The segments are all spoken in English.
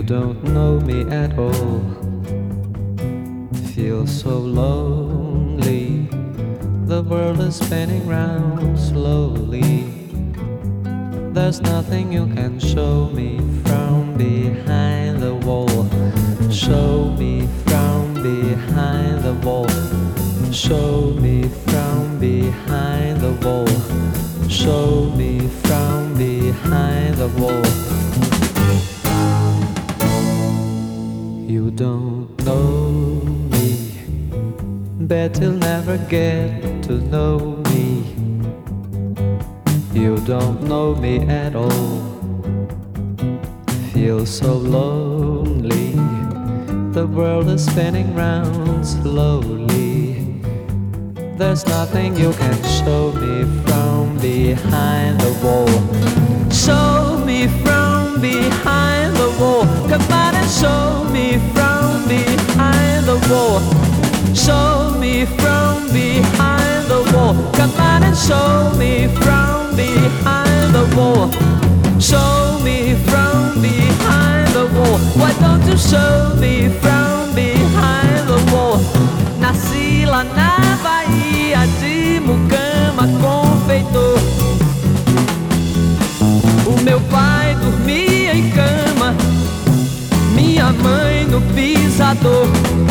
don't know me at all. Feel so lonely. The world is spinning round slowly. There's nothing you can show me from behind the wall. Show me from behind the wall. Show me from behind the wall. Show me from behind the wall. You don't know me, bet you'll never get to know me. You don't know me at all. Feel so lonely. The world is spinning round slowly. There's nothing you can show me from behind the wall. Show me from behind the wall. Come on and show me from behind the wall. Show me from behind the wall. Come on and show me from behind the wall. Show me from behind the wall. Why don't you show me from behind the wall? Nasci lá na Bahia de Mucama, confeitor. O meu pai dormia em cama, minha mãe no pisador.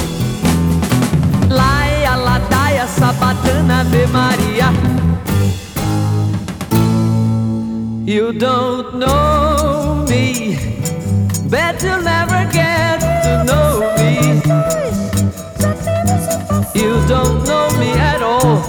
Laia, ladaia, sabatana, Ave Maria. You don't know me, bet you'll never get to know me. You don't know me at all.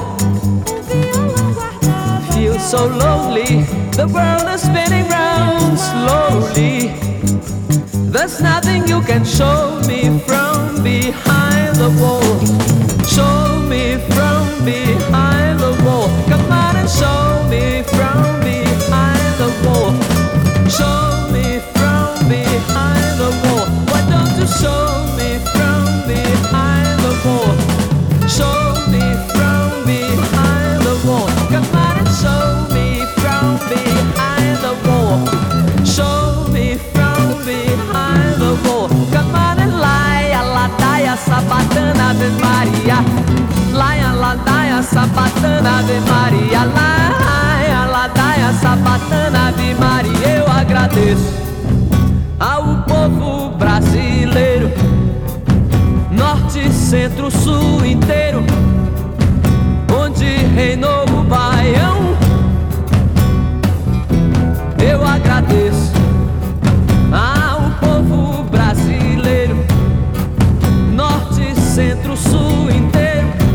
Feel so lonely. The world is spinning round slowly. There's nothing you can show me from behind the wall. Show me from behind the wall. Come on and show me from behind the wall. Show me from behind the wall. Why don't you show me from behind the wall? Show me from behind the wall. Come on and show me from behind the wall. Show me from behind the wall. Come on and laia, ladaia, sabatana, Ave Maria. Laia, ladaia, sabatana, Ave Maria. Laia, ladaia, sabatana, Ave Maria. Eu agradeço ao povo brasileiro, norte, centro, sul inteiro, onde reinou o Baião. Eu agradeço ao povo brasileiro, norte, centro, sul inteiro,